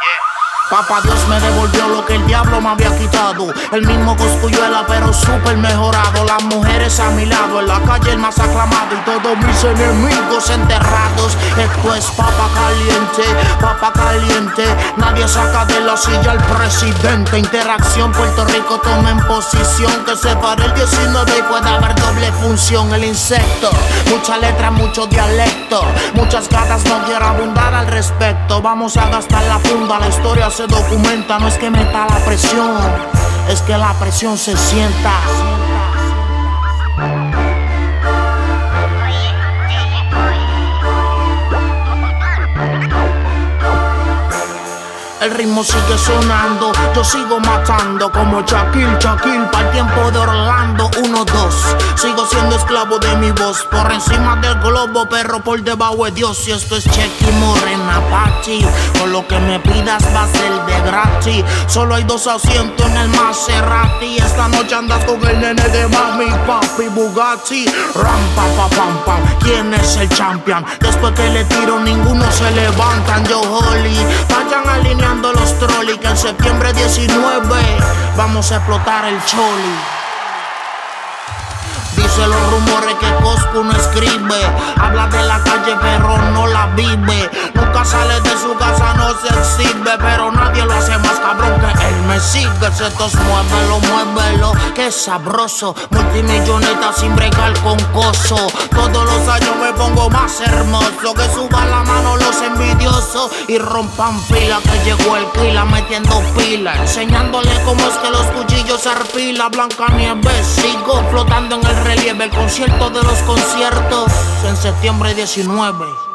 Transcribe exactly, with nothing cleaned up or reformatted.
Papá Dios me devolvió lo que el diablo me había quitado. El mismo Cosculluela pero súper mejorado. Las mujeres a mi lado, en la calle el más aclamado. Y todos mis enemigos enterrados. Esto es papa caliente, papa caliente. Nadie saca de la silla al presidente. Interacción, Puerto Rico toma en posición. Que se pare el diecinueve y pueda haber doble función. El insecto, mucha letra, mucho dialecto. Muchas gatas, no quiero abundar al respecto. Vamos a gastar la funda, la historia se documenta. No es que meta la presión, es que la presión se sienta. El ritmo sigue sonando, yo sigo matando como Shaquille, Shaquille para el tiempo de Orlando. Uno, dos, sigo siendo esclavo de mi voz. Por encima del globo, perro por debajo de Dios. Y esto es Chequi Morena Pachi. Con lo que me pidas va a ser de gratis. Solo hay dos asientos en el Maserati. Esta noche andas con el nene de mami, papi, Bugatti. Ram, pa, pa, pam, pam. ¿Quién es el champion? Después que le tiro ninguno se levantan. Yo Holly, vayan alineando los trolleys, que en septiembre diecinueve vamos a explotar el choli. Dice los rumores que Coscu no escribe. Habla de la calle pero no la vive. Nunca sale de su casa, no se exhibe. Pero nadie lo hace más cabrón que él me sigue. Setos, muévelo, muévelo, que sabroso. Multimilloneta sin bregar con coso. Todos los años me pongo más hermoso. Que suban la mano los envidiosos y rompan fila. Que llegó el Kila metiendo pila. Enseñándole cómo es que los cuchillos se arpila. Blancanieves, sigo flotando en el relieve, el concierto de los conciertos en septiembre diecinueve.